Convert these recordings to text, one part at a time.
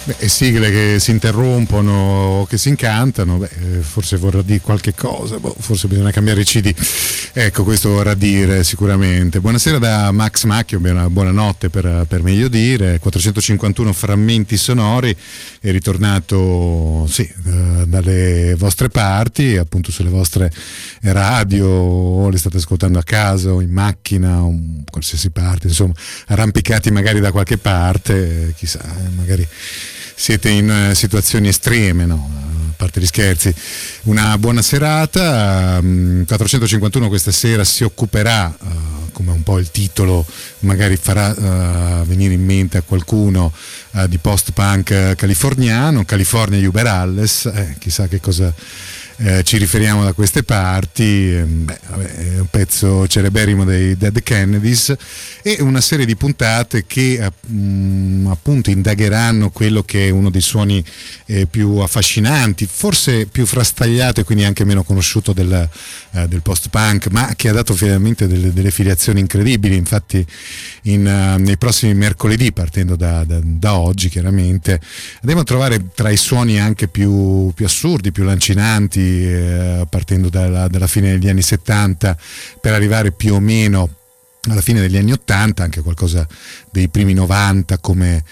Beh, sigle che si interrompono o che si incantano, forse vorrà dire qualche cosa, forse bisogna cambiare i CD. Ecco, questo vorrà dire sicuramente. Buonasera da Max Macchio, buonanotte per meglio dire. 451 frammenti sonori, è ritornato dalle vostre parti, appunto sulle vostre radio, o le state ascoltando a casa o in macchina o qualsiasi parte, insomma, arrampicati magari da qualche parte, chissà, magari siete in situazioni estreme, no? A parte gli scherzi, una buona serata. 451 questa sera si occuperà, come un po' il titolo magari farà venire in mente a qualcuno, di post-punk californiano, California Über Alles, chissà che cosa ci riferiamo da queste parti. È un pezzo celeberrimo dei Dead Kennedys e una serie di puntate che appunto indagheranno quello che è uno dei suoni più affascinanti, forse più frastagliato e quindi anche meno conosciuto del post-punk, ma che ha dato finalmente delle filiazioni incredibili. Infatti nei prossimi mercoledì, partendo da oggi chiaramente, andiamo a trovare tra i suoni anche più assurdi, più lancinanti, partendo dalla fine degli anni 70 per arrivare più o meno alla fine degli anni 80, anche qualcosa dei primi 90 come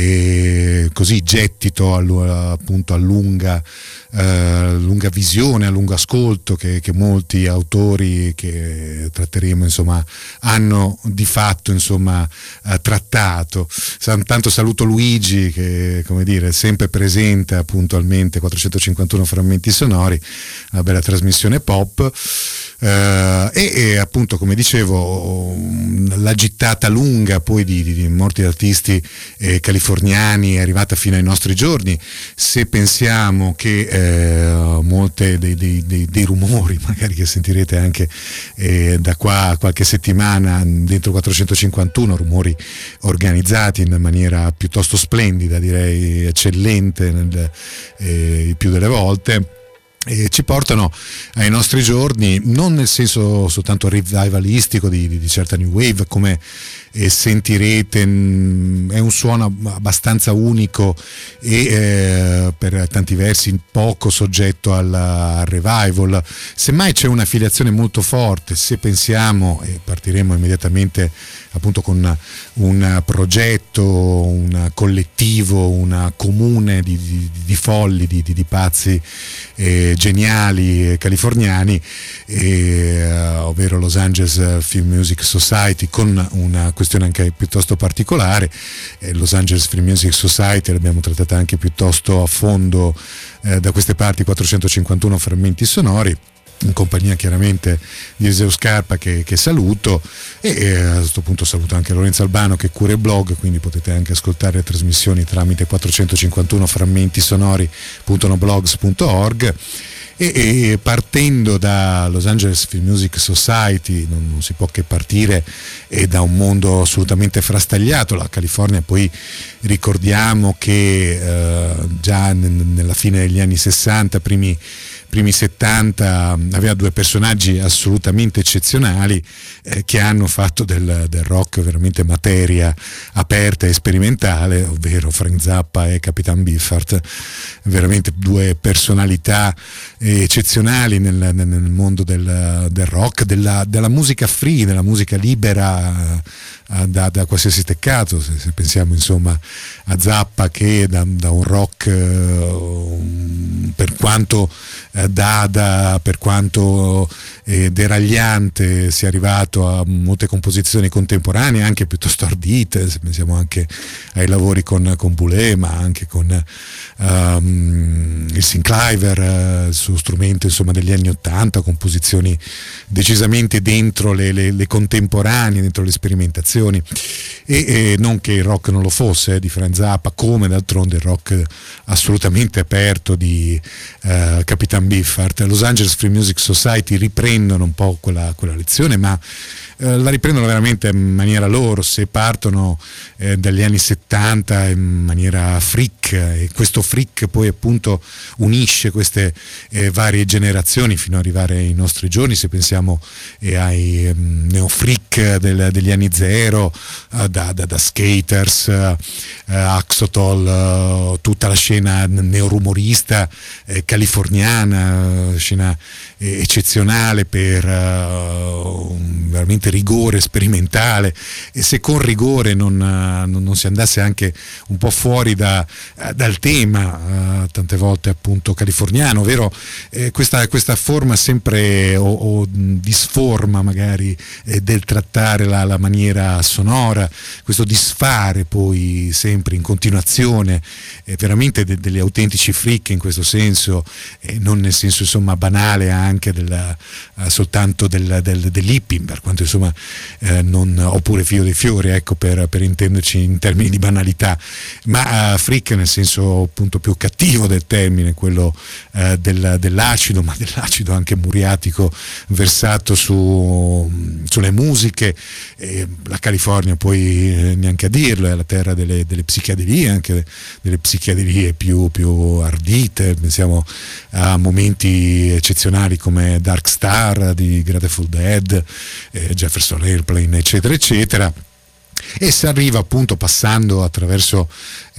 così gettito appunto a lunga visione, a lungo ascolto che molti autori che tratteremo insomma hanno di fatto insomma trattato. Tanto saluto Luigi che, come dire, sempre presente puntualmente 451 frammenti sonori, una bella trasmissione pop. E appunto, come dicevo, la gittata lunga poi di morti artisti californiani è arrivata fino ai nostri giorni. Se pensiamo che molte dei rumori magari che sentirete anche da qua a qualche settimana dentro 451, rumori organizzati in maniera piuttosto splendida, direi eccellente il più delle volte, ci portano ai nostri giorni, non nel senso soltanto revivalistico di certa new wave, come sentirete, è un suono abbastanza unico e per tanti versi poco soggetto al revival. Semmai c'è una filiazione molto forte, se pensiamo, e partiremo immediatamente appunto con un progetto, un collettivo, una comune di folli, di pazzi geniali californiani, ovvero Los Angeles Film Music Society, con una questione anche piuttosto particolare. Los Angeles Film Music Society l'abbiamo trattata anche piuttosto a fondo da queste parti, 451 frammenti sonori, in compagnia chiaramente di Eliseo Scarpa che saluto, e a questo punto saluto anche Lorenzo Albano che cura il blog, quindi potete anche ascoltare le trasmissioni tramite 451 frammenti sonori.noblogs.org. E partendo da Los Angeles Film Music Society non si può che partire da un mondo assolutamente frastagliato. La California, poi ricordiamo che già nella fine degli anni 60, primi 70, aveva due personaggi assolutamente eccezionali che hanno fatto del rock veramente materia aperta e sperimentale, ovvero Frank Zappa e Capitan Beefheart, veramente due personalità eccezionali nel mondo del rock, della musica free, della musica libera da qualsiasi steccato. Se pensiamo insomma a Zappa, che da un rock per quanto dada, per quanto deragliante, sia arrivato a molte composizioni contemporanee anche piuttosto ardite. Se pensiamo anche ai lavori con Boulez, ma anche con il Synclavier, il suo strumento insomma degli anni 80, composizioni decisamente dentro le contemporanee, dentro le sperimentazioni, e non che il rock non lo fosse di Frank Zappa, come d'altronde il rock assolutamente aperto di Capitan Beefheart. Los Angeles Free Music Society riprendono un po' quella lezione, ma la riprendono veramente in maniera loro, se partono dagli anni 70 in maniera freak, e questo freak poi appunto unisce queste varie generazioni fino ad arrivare ai nostri giorni, se pensiamo ai neofreak degli anni zero, da Skaters, Axotol, tutta la scena neorumorista californiana, scena eccezionale per veramente rigore sperimentale, e se con rigore non si andasse anche un po' fuori dal tema tante volte appunto californiano, ovvero questa forma sempre o disforma magari del trattare la maniera sonora, questo disfare poi sempre in continuazione, veramente degli autentici freak in questo senso, non nel senso insomma banale anche soltanto dell'hippie, per quanto insomma oppure figlio dei fiori, ecco, per intenderci in termini di banalità, ma freak nel senso appunto più cattivo del termine, quello dell'acido, ma dell'acido anche muriatico versato sulle musiche. La California poi neanche a dirlo, è la terra delle psichedelie, anche delle psichedelie più ardite, pensiamo a momenti eccezionali come Dark Star di Grateful Dead, Jefferson Airplane, eccetera eccetera. E si arriva appunto passando attraverso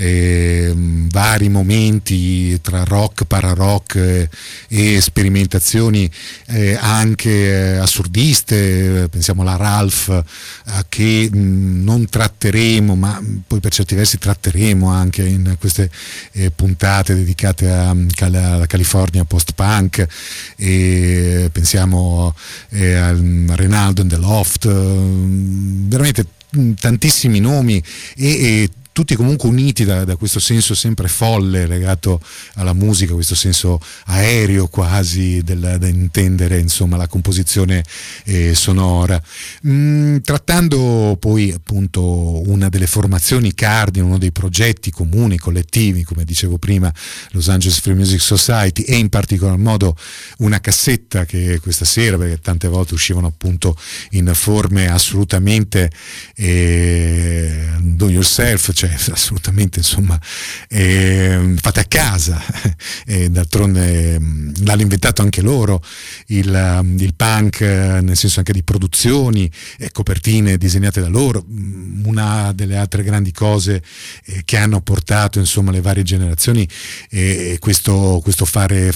vari momenti tra rock, para-rock e sperimentazioni anche assurdiste, pensiamo alla Ralph, che non tratteremo, ma poi per certi versi tratteremo anche in queste puntate dedicate alla California post-punk, pensiamo a Renaldo and the Loft, veramente tantissimi nomi e tutti comunque uniti da questo senso sempre folle legato alla musica, questo senso aereo quasi da intendere insomma la composizione sonora, trattando poi appunto una delle formazioni cardine, uno dei progetti comuni, collettivi, come dicevo prima, Los Angeles Free Music Society, e in particolar modo una cassetta che questa sera, perché tante volte uscivano appunto in forme assolutamente do yourself, cioè assolutamente insomma fatte a casa, d'altronde l'hanno inventato anche loro il punk, nel senso anche di produzioni e copertine disegnate da loro. Una delle altre grandi cose che hanno portato insomma le varie generazioni questo fare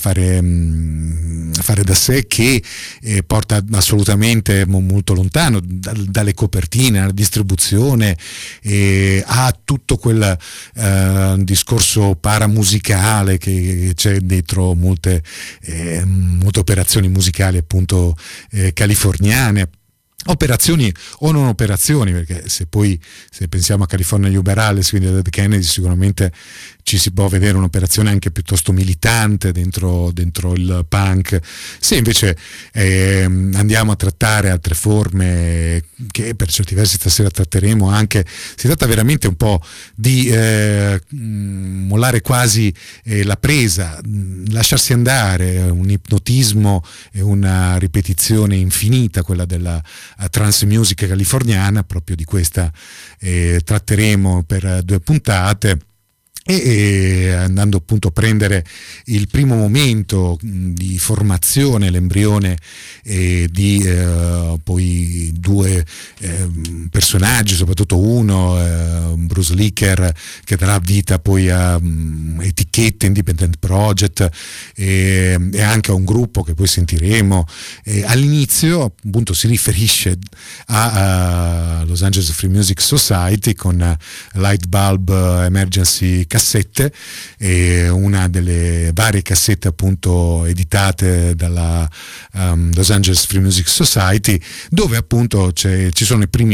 da sé, che porta assolutamente molto lontano dalle copertine alla distribuzione, a tutto quel discorso paramusicale che c'è dietro molte operazioni musicali appunto californiane, operazioni o non operazioni, perché se pensiamo a California Uber Alles, quindi a Dead Kennedy, sicuramente ci si può vedere un'operazione anche piuttosto militante dentro il punk. Se invece andiamo a trattare altre forme che per certi versi stasera tratteremo anche, si tratta veramente un po' di mollare quasi la presa, lasciarsi andare, un ipnotismo e una ripetizione infinita, quella della trance music californiana. Proprio di questa tratteremo per 2 puntate, e andando appunto a prendere il primo momento di formazione, l'embrione di poi 2 personaggi, soprattutto uno, Bruce Licker, che darà vita poi a etichette, Independent Project, e anche a un gruppo che poi sentiremo. All'inizio appunto si riferisce a Los Angeles Free Music Society con Light Bulb Emergency cassette, una delle varie cassette appunto editate dalla Los Angeles Free Music Society, dove appunto ci sono i primi progetti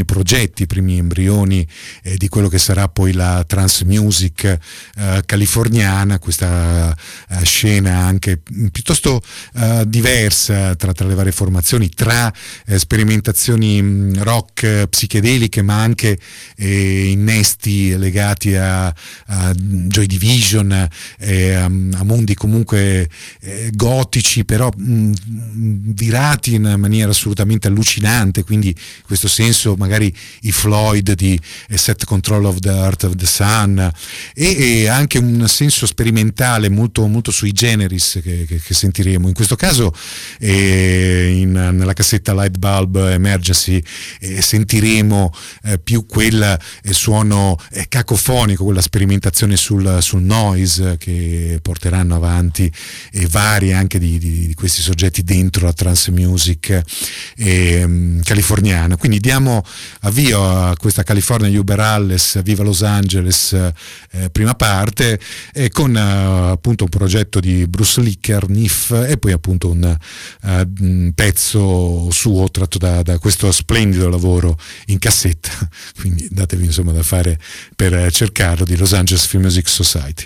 soggetti, i primi embrioni di quello che sarà poi la trance music californiana, questa scena anche piuttosto diversa tra le varie formazioni, tra sperimentazioni rock psichedeliche ma anche innesti legati a Joy Division, a mondi comunque gotici, però virati in maniera assolutamente allucinante, quindi in questo senso magari i Floyd di Set Control of the Earth of the Sun, e anche un senso sperimentale molto, molto sui generis che sentiremo in questo caso nella cassetta Light Bulb Emergency. Sentiremo più quel suono cacofonico, quella sperimentazione sul noise che porteranno avanti vari anche di questi soggetti dentro la trance music californiana. Quindi diamo avvio a questa California Uber Alles, Viva Los Angeles, prima parte, con appunto un progetto di Bruce Licker, Nif, e poi appunto un pezzo suo tratto da questo splendido lavoro in cassetta, quindi datevi insomma da fare per cercarlo, di Los Angeles Free Music Society.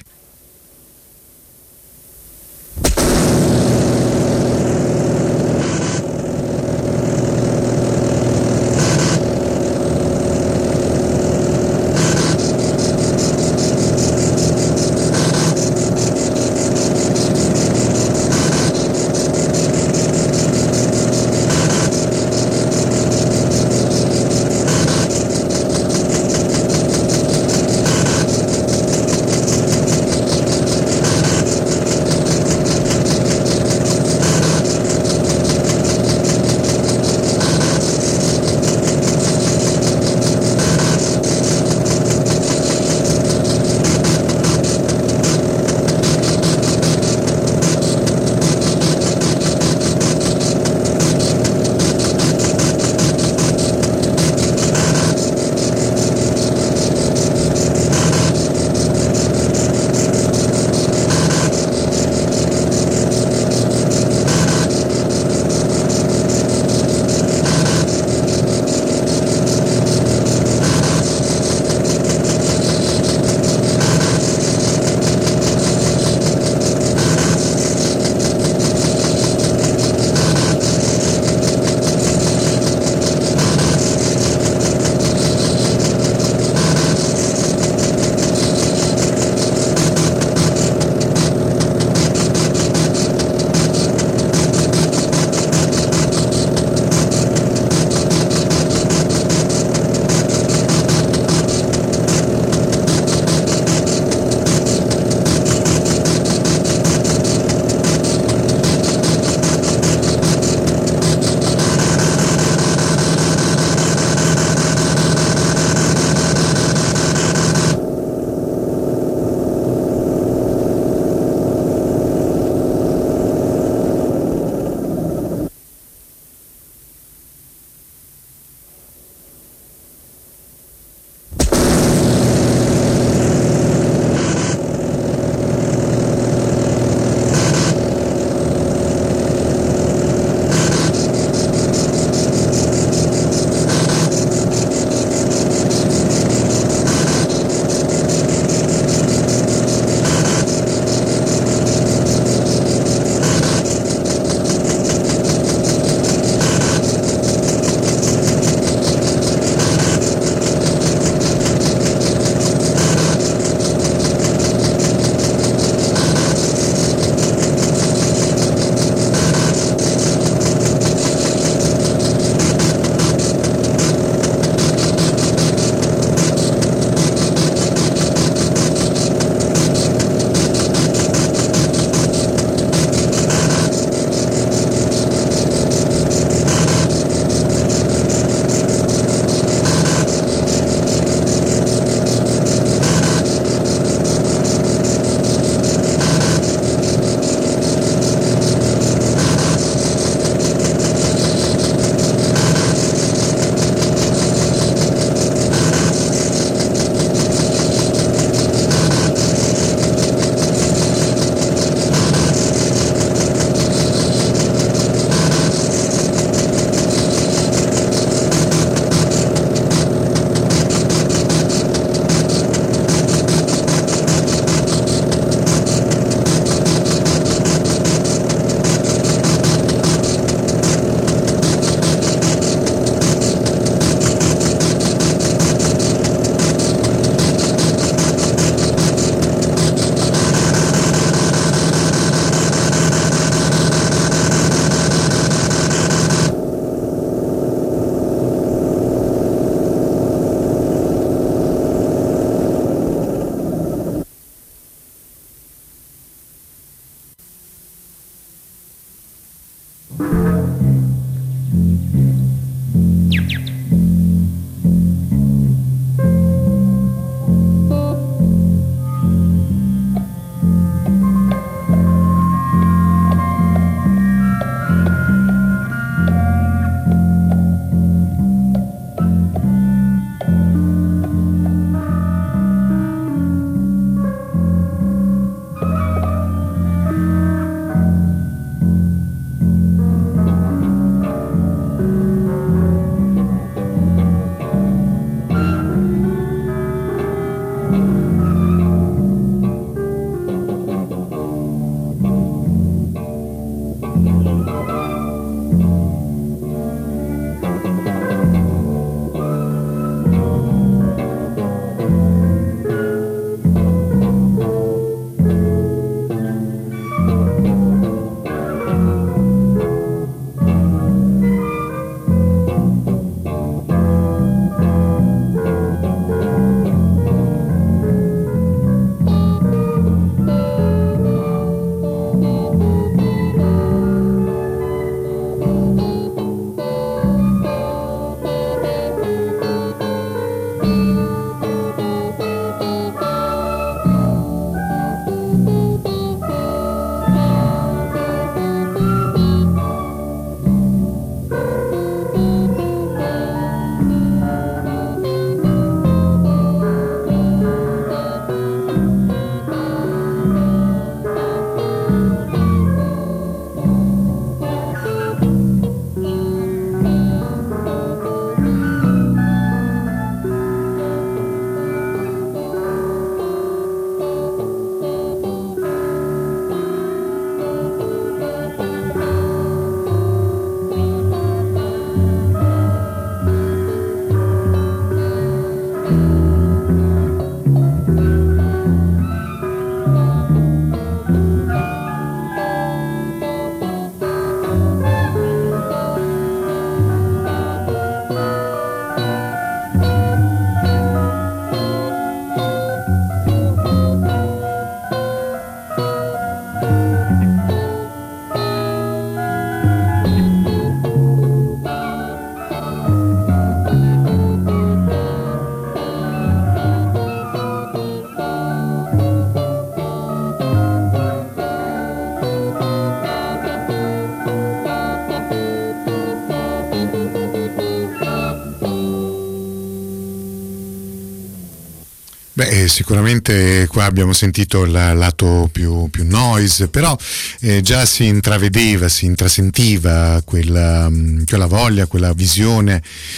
Beh, sicuramente qua abbiamo sentito il lato più noise, però già si intravedeva, si intrasentiva quella voglia, quella visione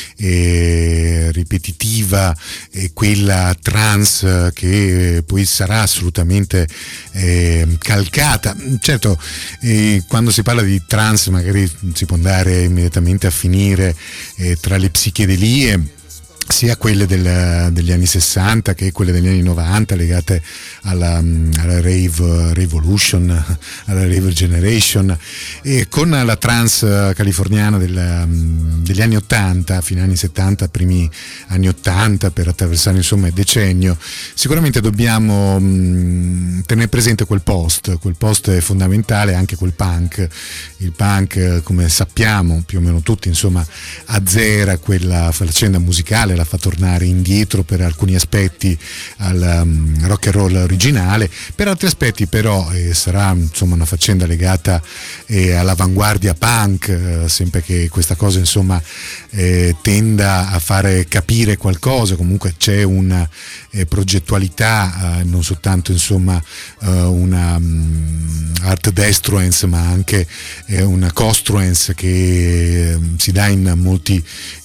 ripetitiva, quella trance che poi sarà assolutamente calcata. Certo, quando si parla di trance magari si può andare immediatamente a finire tra le psichedelie, sia quelle degli anni 60 che quelle degli anni 90 legate alla rave revolution, alla rave generation, e con la trance californiana degli anni 80, fine anni 70, primi anni 80, per attraversare insomma il decennio. Sicuramente dobbiamo tenere presente quel post è fondamentale, anche quel punk. Il punk, come sappiamo più o meno tutti, insomma, azzera quella faccenda musicale, la fa tornare indietro per alcuni aspetti al rock and roll originale, per altri aspetti però sarà insomma una faccenda legata all'avanguardia punk, sempre che questa cosa insomma tenda a fare capire qualcosa. Comunque c'è una progettualità, non soltanto insomma una art destruence, ma anche una construence che si dà in molti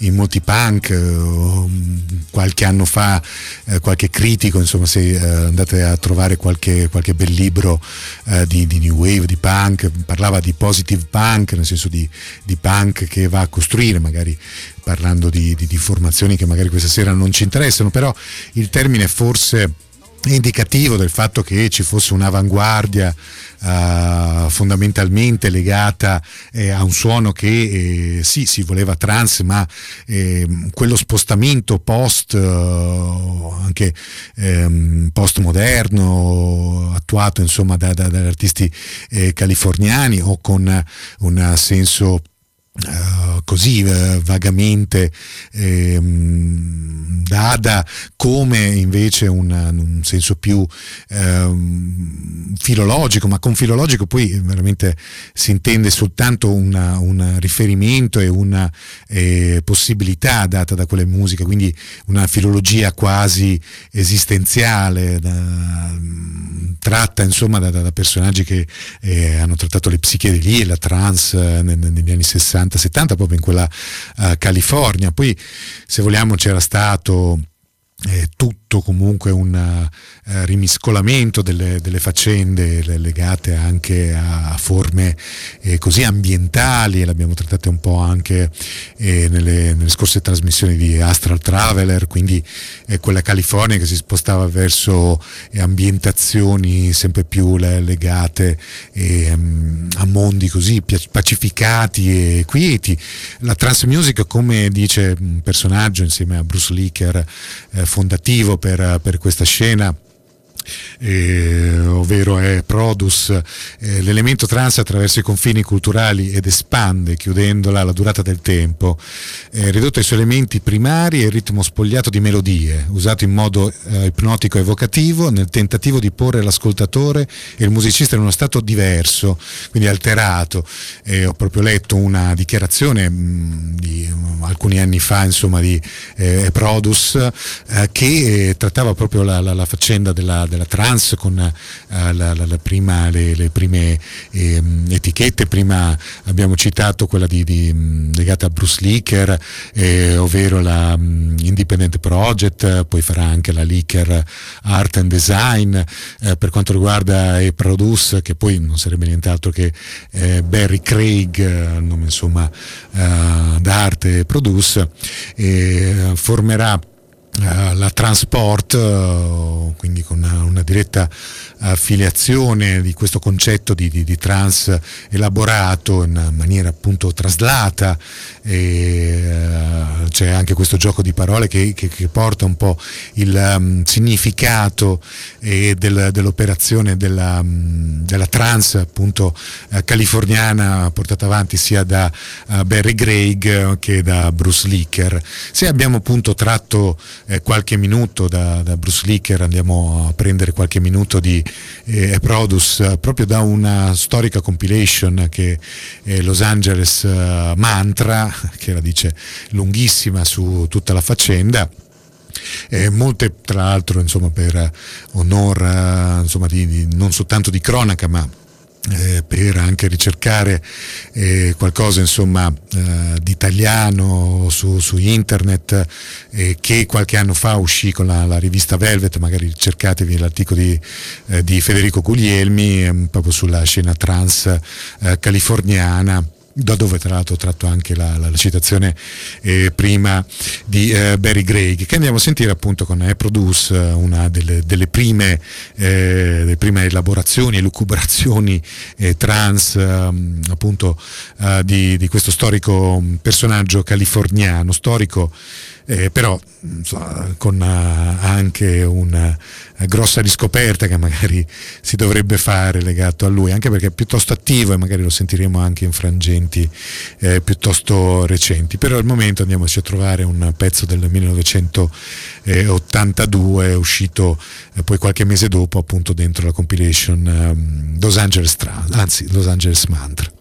punk. Qualche anno fa qualche critico, insomma, se andate a trovare qualche bel libro di new wave, di punk, parlava di positive punk, nel senso di punk che va a costruire, magari parlando di formazioni che magari questa sera non ci interessano, però il termine forse è indicativo del fatto che ci fosse un'avanguardia fondamentalmente legata a un suono che sì, si voleva trance, ma quello spostamento anche postmoderno attuato insomma dagli artisti californiani, o con un senso così vagamente dada, come invece un senso più filologico, ma con filologico poi veramente si intende soltanto un riferimento e una possibilità data da quelle musiche, quindi una filologia quasi esistenziale, tratta insomma da personaggi che hanno trattato le psichedelie, la trance negli anni 60-70, proprio in quella California. Poi, se vogliamo, c'era stato tutto comunque un rimiscolamento delle faccende legate anche a forme così ambientali, e l'abbiamo trattate un po' anche nelle scorse trasmissioni di Astral Traveler, quindi quella California che si spostava verso ambientazioni sempre più legate a mondi così pacificati e quieti. La trance music, come dice un personaggio insieme a Bruce Licker, fondativo per questa scena, ovvero è Produce, l'elemento trance attraversa i confini culturali ed espande, chiudendola alla durata del tempo, ridotto ai suoi elementi primari e il ritmo spogliato di melodie, usato in modo ipnotico e evocativo nel tentativo di porre l'ascoltatore e il musicista in uno stato diverso, quindi alterato. Ho proprio letto una dichiarazione di alcuni anni fa, insomma, di Produce, che trattava proprio la faccenda della trance con le prime etichette. Prima abbiamo citato quella legata a Bruce Licker, ovvero la Independent Project, poi farà anche la Licker Art and Design. Per quanto riguarda Produce, che poi non sarebbe nient'altro che Barry Craig, nome insomma d'arte Produce, formerà la Transport, quindi con una diretta affiliazione di questo concetto di trance elaborato in maniera appunto traslata. C'è anche questo gioco di parole che porta un po' il significato dell'operazione della trance appunto californiana, portata avanti sia da Barry Craig che da Bruce Licker. Se abbiamo appunto tratto qualche minuto da Bruce Licker, andiamo a prendere qualche minuto di Produce proprio da una storica compilation che è Los Angeles Mantra, che la dice lunghissima su tutta la faccenda. molte tra l'altro insomma per onor insomma non soltanto di cronaca, ma per anche ricercare qualcosa insomma di italiano su internet, che qualche anno fa uscì con la rivista Velvet. Magari cercatevi l'articolo di Federico Guglielmi, proprio sulla scena trans californiana, da dove tra l'altro ho tratto anche la citazione prima di Barry Gregg, che andiamo a sentire appunto con Produce, una delle prime elaborazioni e lucubrazioni trans appunto di questo storico personaggio californiano, storico però insomma, con anche una grossa riscoperta che magari si dovrebbe fare legato a lui, anche perché è piuttosto attivo e magari lo sentiremo anche in frangenti piuttosto recenti. Però al momento andiamoci a trovare un pezzo del 1982, uscito poi qualche mese dopo appunto dentro la compilation Los Angeles Mantra.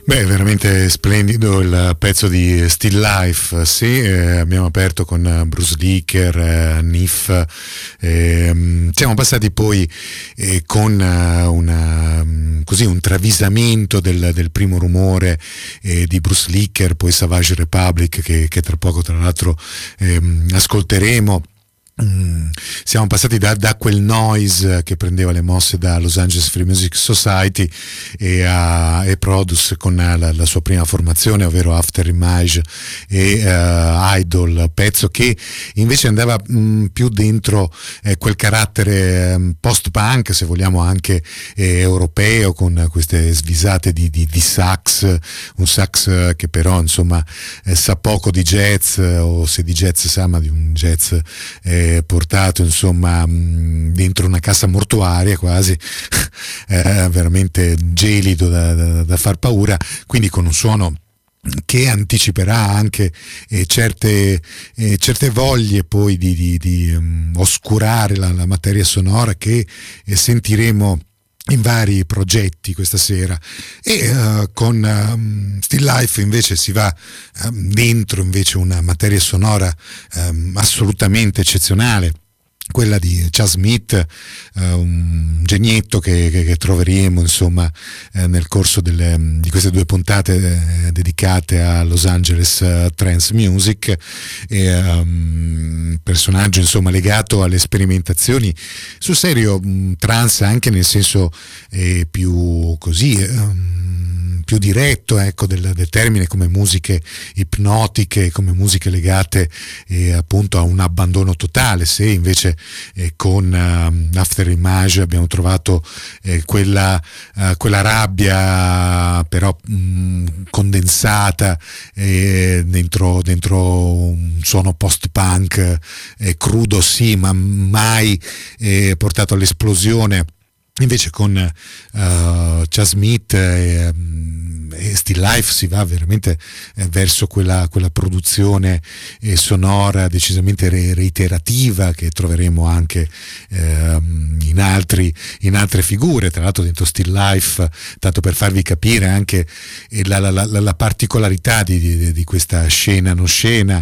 Beh, veramente splendido il pezzo di Still Life, sì, abbiamo aperto con Bruce Licker, Nif, siamo passati poi con così un travisamento del primo rumore di Bruce Licker, poi Savage Republic che tra poco tra l'altro ascolteremo. Siamo passati da quel noise che prendeva le mosse da Los Angeles Free Music Society e Produce con la sua prima formazione, ovvero After Image e Idol, pezzo che invece andava più dentro quel carattere post-punk, se vogliamo anche europeo, con queste svisate di sax, un sax che però insomma sa poco di jazz, o se di jazz sa, ma di un jazz portato insomma dentro una cassa mortuaria quasi, veramente gelido da far paura, quindi con un suono che anticiperà anche certe voglie poi di oscurare la materia sonora che sentiremo in vari progetti questa sera. E con Still Life invece si va dentro invece una materia sonora assolutamente eccezionale, quella di Chas Smith, un genietto che troveremo insomma nel corso di queste due puntate dedicate a Los Angeles Trance Music, personaggio insomma legato alle sperimentazioni sul serio trance, anche nel senso più così più diretto, ecco, del termine, come musiche ipnotiche, come musiche legate appunto a un abbandono totale. Se invece con After Image abbiamo trovato quella rabbia però condensata dentro un suono post-punk crudo sì, ma mai portato all'esplosione. Invece con Chas Smith e Still Life si va veramente verso quella produzione sonora decisamente reiterativa che troveremo anche in altre figure. Tra l'altro dentro Still Life, tanto per farvi capire anche la particolarità di questa scena non scena,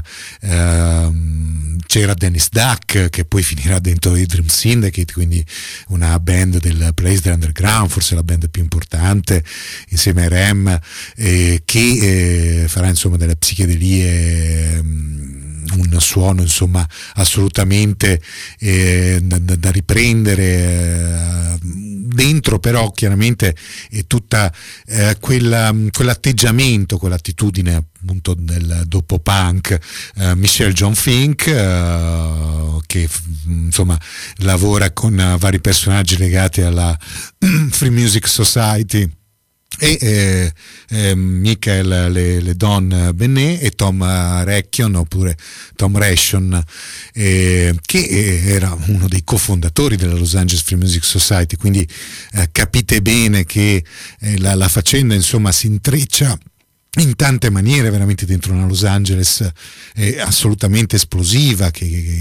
c'era Dennis Duck, che poi finirà dentro i Dream Syndicate, quindi una band del Place Underground, forse la band più importante insieme ai Rem, che farà insomma delle psichedelie, un suono insomma assolutamente da riprendere, dentro però chiaramente tutta quell'atteggiamento, quell'attitudine appunto del dopo punk, Michelle John Fink, che insomma lavora con vari personaggi legati alla Free Music Society, e Michael Le Don Benet e Tom Recchion, oppure Tom Ration, che era uno dei cofondatori della Los Angeles Free Music Society, quindi capite bene che la faccenda insomma si intreccia in tante maniere veramente dentro una Los Angeles assolutamente esplosiva, che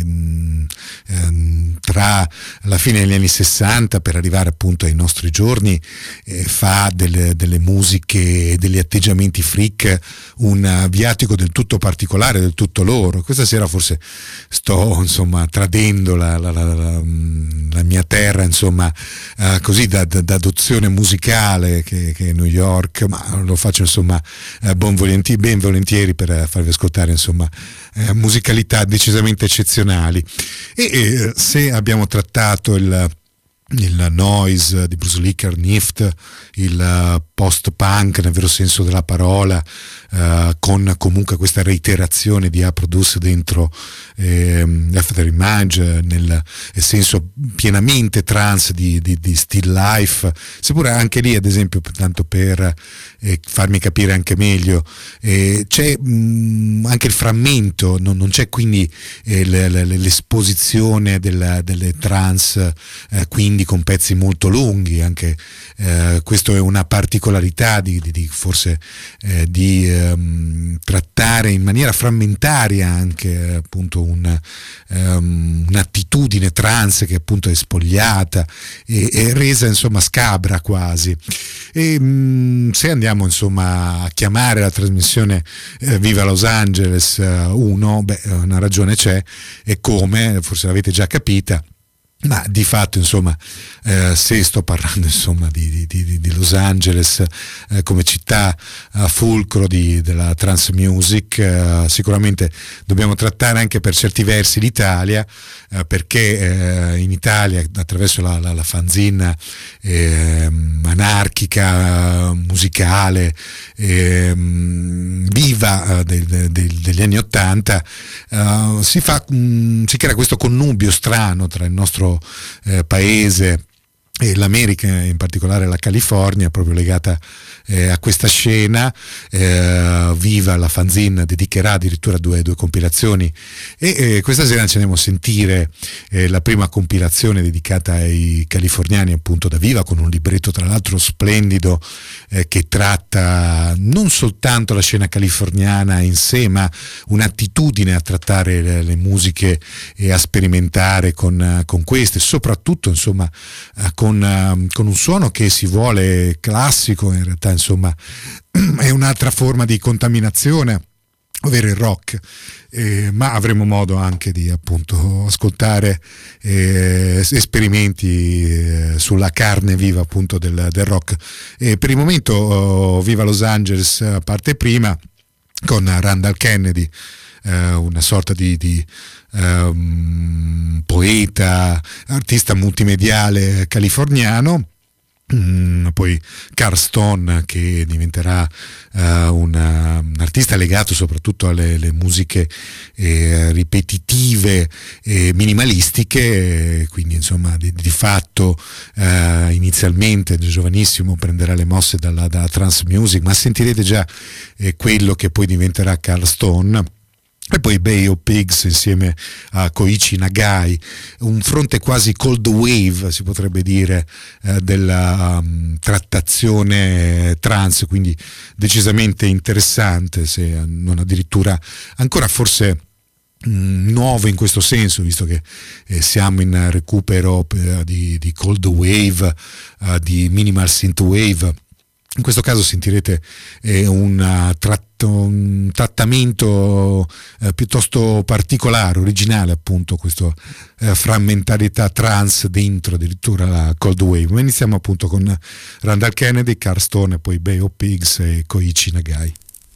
tra la fine degli anni 60 per arrivare appunto ai nostri giorni fa delle musiche e degli atteggiamenti freak un viatico del tutto particolare, del tutto loro. Questa sera forse sto insomma tradendo la mia terra insomma così d'adozione musicale che è New York, ma lo faccio insomma ben volentieri per farvi ascoltare insomma musicalità decisamente eccezionali. E se abbiamo trattato il noise di Bruce Licker, Nift, il post-punk nel vero senso della parola, con comunque questa reiterazione di Produce dentro After Image, nel senso pienamente trance di Still Life, seppure anche lì ad esempio, tanto per farmi capire anche meglio, c'è anche il frammento, non c'è quindi l'esposizione delle trance, quindi con pezzi molto lunghi. Anche questo è una particolarità di forse di trattare in maniera frammentaria anche appunto un'attitudine trance che appunto è spogliata e resa insomma scabra quasi. E se andiamo insomma a chiamare la trasmissione Viva Los Angeles 1, una ragione c'è, e come, forse l'avete già capita. Ma di fatto insomma se sto parlando insomma di Los Angeles come città fulcro della trance music, sicuramente dobbiamo trattare anche per certi versi l'Italia, perché in Italia attraverso la fanzine anarchica musicale viva degli anni '80 si crea questo connubio strano tra il nostro paese e l'America, in particolare la California, proprio legata a questa scena. Viva la fanzine dedicherà addirittura due compilazioni, e questa sera ci andiamo a sentire la prima compilazione dedicata ai californiani, appunto da Viva, con un libretto tra l'altro splendido che tratta non soltanto la scena californiana in sé, ma un'attitudine a trattare le musiche e a sperimentare con queste, soprattutto insomma con un suono che si vuole classico, in realtà insomma è un'altra forma di contaminazione, ovvero il rock, ma avremo modo anche di appunto ascoltare esperimenti sulla carne viva appunto del rock. Per il momento Viva Los Angeles parte prima con Randall Kennedy, una sorta di poeta, artista multimediale californiano. Poi Carl Stone, che diventerà un artista legato soprattutto alle musiche ripetitive e minimalistiche, quindi insomma di fatto inizialmente giovanissimo prenderà le mosse dalla trance music, ma sentirete già quello che poi diventerà Carl Stone. E poi Bay of Pigs insieme a Koichi Nagai, un fronte quasi cold wave, si potrebbe dire, della trattazione trance, quindi decisamente interessante, se non addirittura ancora forse nuovo in questo senso, visto che siamo in recupero di cold wave, di minimal synth wave. In questo caso sentirete un trattamento piuttosto particolare, originale, appunto, questa frammentarietà trance dentro addirittura la cold wave. Ma iniziamo appunto con Randall Kennedy, Carl Stone, e poi Bay of Pigs e Koichi Nagai.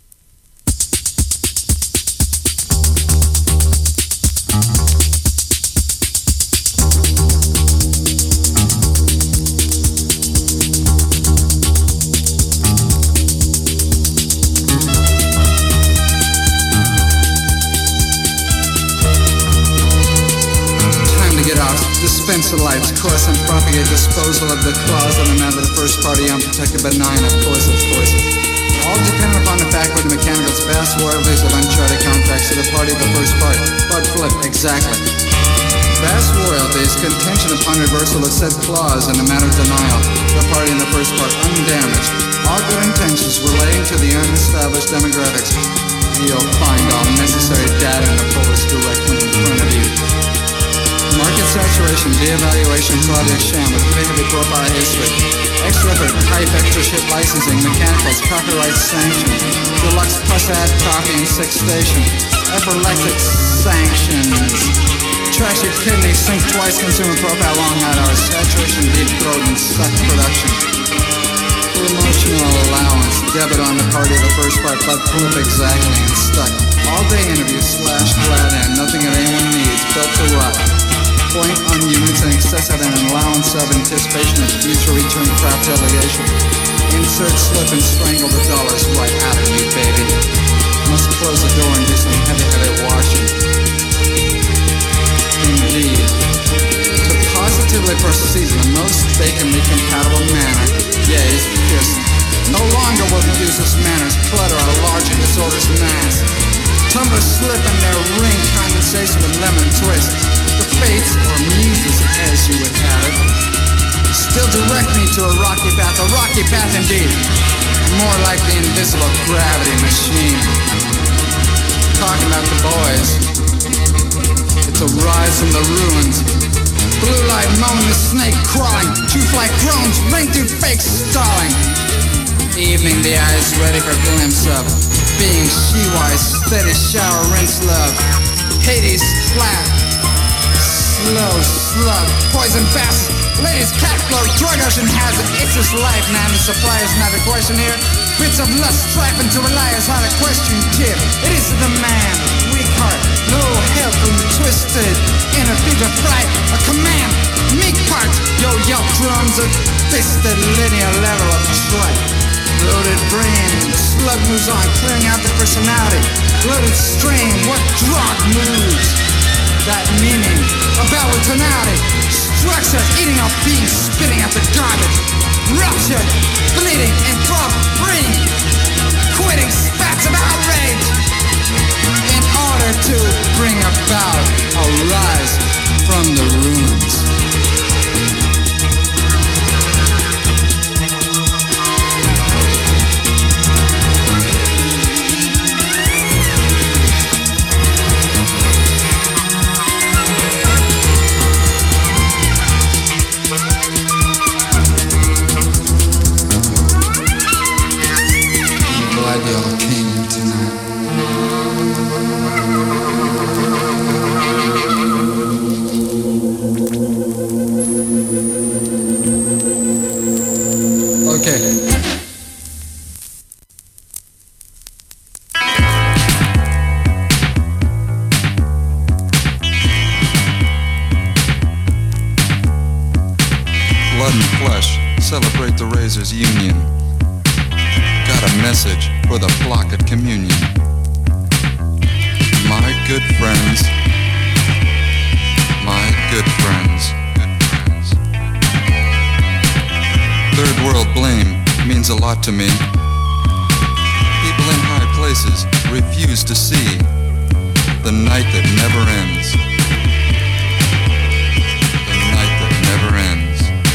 Dispenser lights, course, and propagate disposal of the clause of another first party unprotected but nine, of course. All dependent upon the fact whether the mechanicals vast royalties of uncharted contracts to the party of the first part. Bud Flip, exactly. Vast royalties, contention upon reversal of said clause in the matter of denial, the party in the first part undamaged. All good intentions relating to the unestablished demographics. You'll find all necessary data in the folders directly in front of you. Market saturation, de-evaluation, project sham with prohibited profile history. Extra effort, type extra ship licensing, mechanicals, copyright sanction. Deluxe plus add copy and 6 station. Epileptic sanctions. Trash your kidney, sink twice, consumer profile, long hot hours. Saturation, deep throat, and suck production. Promotional allowance, debit on the party of the first part, but proof exactly and stuck. All day interviews, flat end, nothing that anyone needs, built to rot. Point on units in excess of an allowance of anticipation of future return crap delegation. Insert slip and strangle the dollars right out of you, baby. Must close the door and do some heavy washing. Indeed. To positively proceed in the most mistakenly compatible manner, yes, piercing. No longer will the useless manners clutter our large and disorderous mass. Tumblers slip in their ring condensation with lemon twist. The fates, or muses as you would have it, still direct me to a rocky path indeed, more like the invisible gravity machine. Talking about the boys, it's a rise from the ruins. Blue light moan, the snake crawling, tooth like groans, ring through fake stalling. Evening, the eyes ready for glimpse of being she-wise, steady shower, rinse love. Hades flat, slow slug, poison fast. Ladies, cat flow, drug ocean hazard. It's just life, man. The supply is not a question here. Bits of lust strapping to reliance on a question tip. It is the man, weak heart, no help and twisted. In a bit of fright, a command, meek parts. Yo, drums, a fisted linear level of tripe. Loaded brain, slug moves on, clearing out the personality. Loaded strain, what drug moves? That meaning, about with tonality. Structure, eating up beans, spitting out the garbage. Ruptured, bleeding, and drop free. Quitting spats of outrage. In order to bring about a rise from the ruins. Y'all came tonight. Okay. Blood and flesh, celebrate the Razor's union. Got a message for the flock at communion. My good friends, my good friends. Third world blame means a lot to me. People in high places refuse to see the night that never ends. The night that never ends.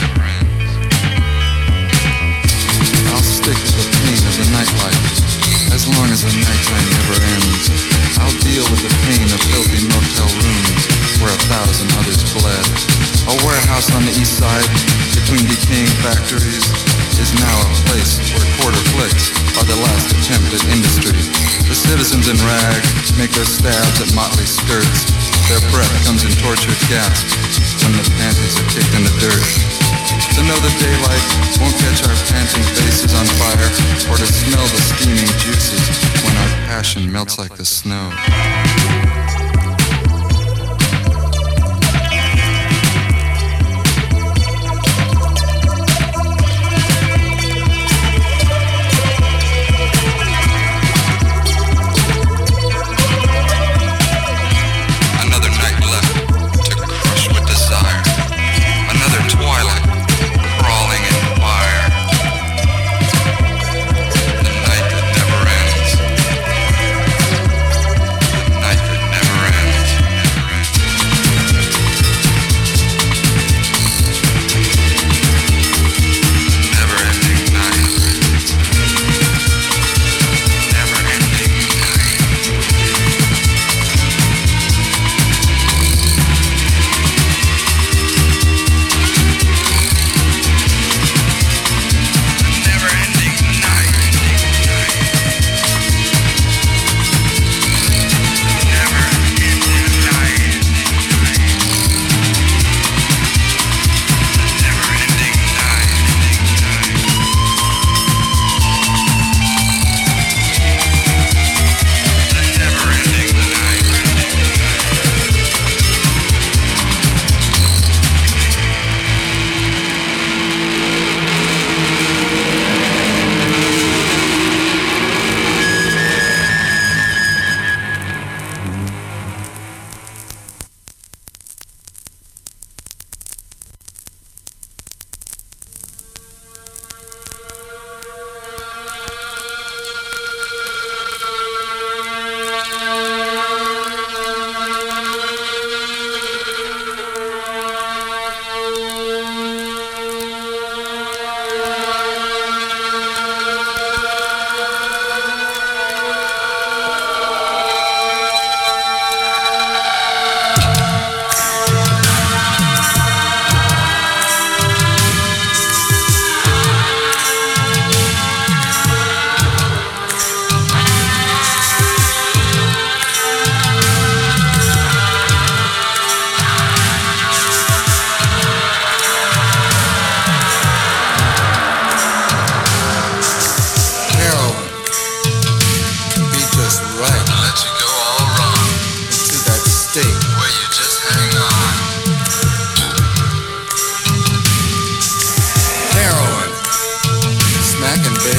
I'll stick to the pain of the nightlife as long as the nighttime never ends. I'll deal with the pain of filthy motel rooms where 1,000 others bled. A warehouse on the east side between decaying factories is now a place where quarter flicks are the last attempt at industry. The citizens in rags make their stabs at motley skirts. Their breath comes in tortured gasps when the panties are kicked in the dirt. To know the daylight won't catch our panting faces on fire, or to smell the steaming juices when our passion melts like the snow. Night that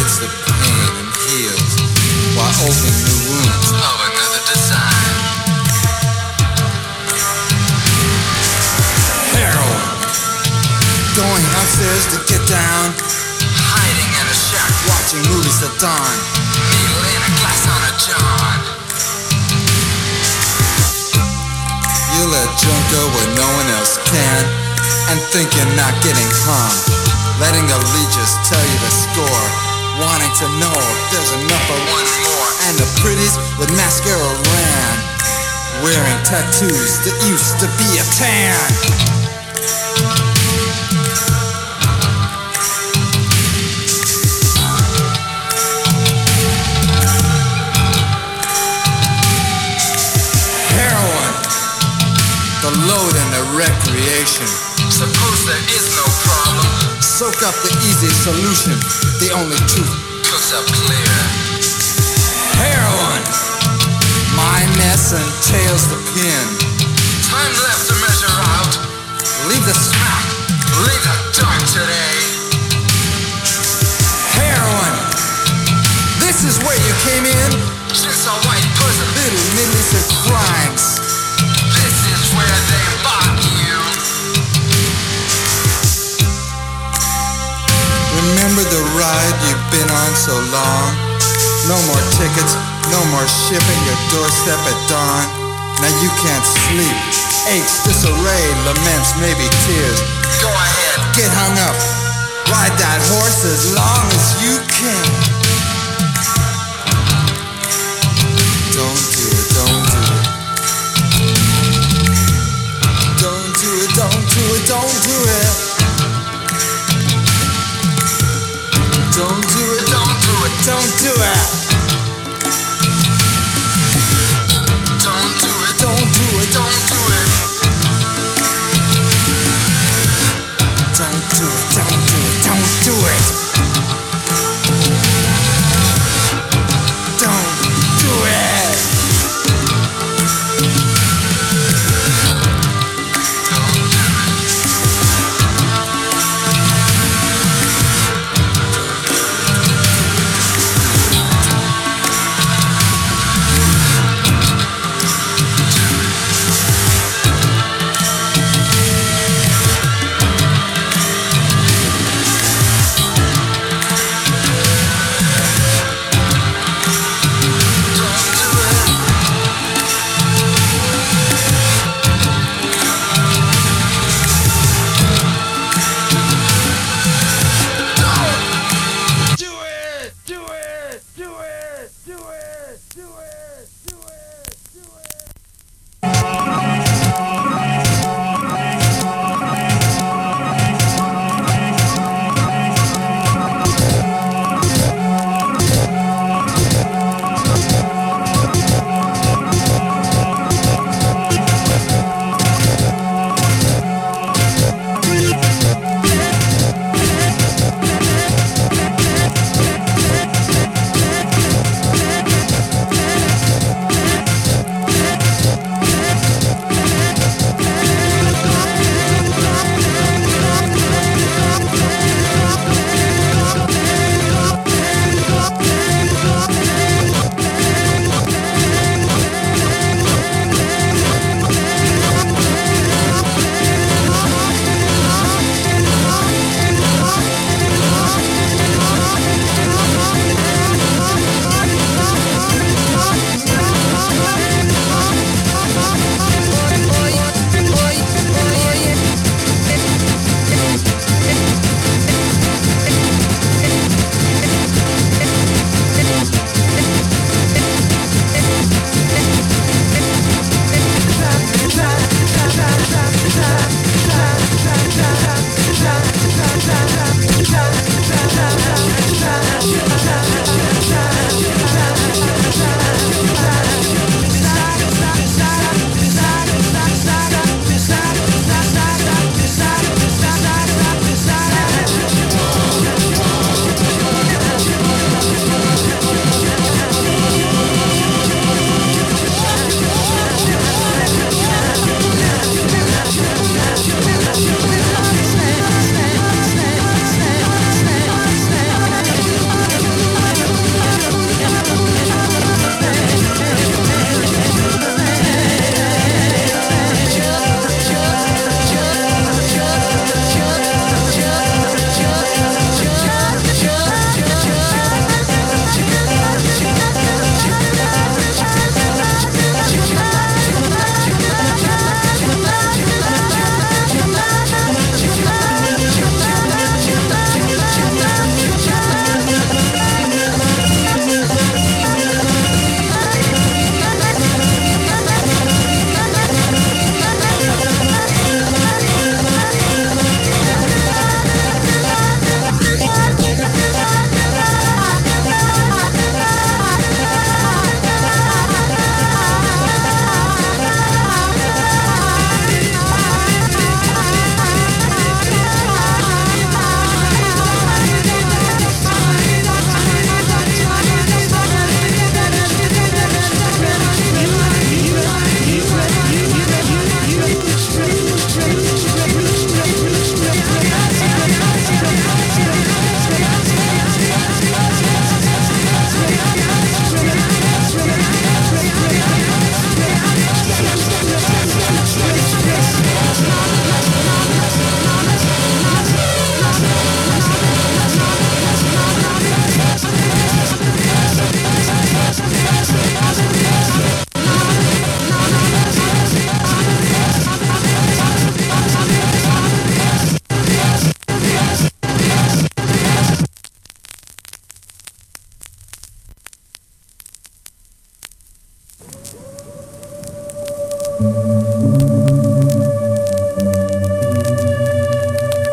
avoids the pain and heals while opening new wounds of another design. Heroin. Going upstairs to get down. Hiding in a shack, watching movies at dawn. Needle in a glass on a John. You let junk go where no one else can, and think you're not getting hung. Letting a leeches tell you the score, wanting to know if there's enough of one more. And the pretties with mascara ran, wearing tattoos that used to be a tan. The load and the recreation. Suppose there is no problem. Soak up the easy solution. The only truth cooks up clear. Heroin. My mess entails the pin. Time left to measure out. Leave the smack. Leave the dark today. Heroin. This is where you came in. Just a white person. Little millies of crimes. Where they bought you. Remember the ride you've been on so long? No more tickets, no more shipping your doorstep at dawn. Now you can't sleep. Aches, disarray, laments, maybe tears. Go ahead, get hung up. Ride that horse as long as you can. Don't do it, don't do it. Don't do it, don't do it. Don't do it, don't do it, don't do it. Don't do it, don't do it, don't do it. Don't do it, don't do it, don't do it.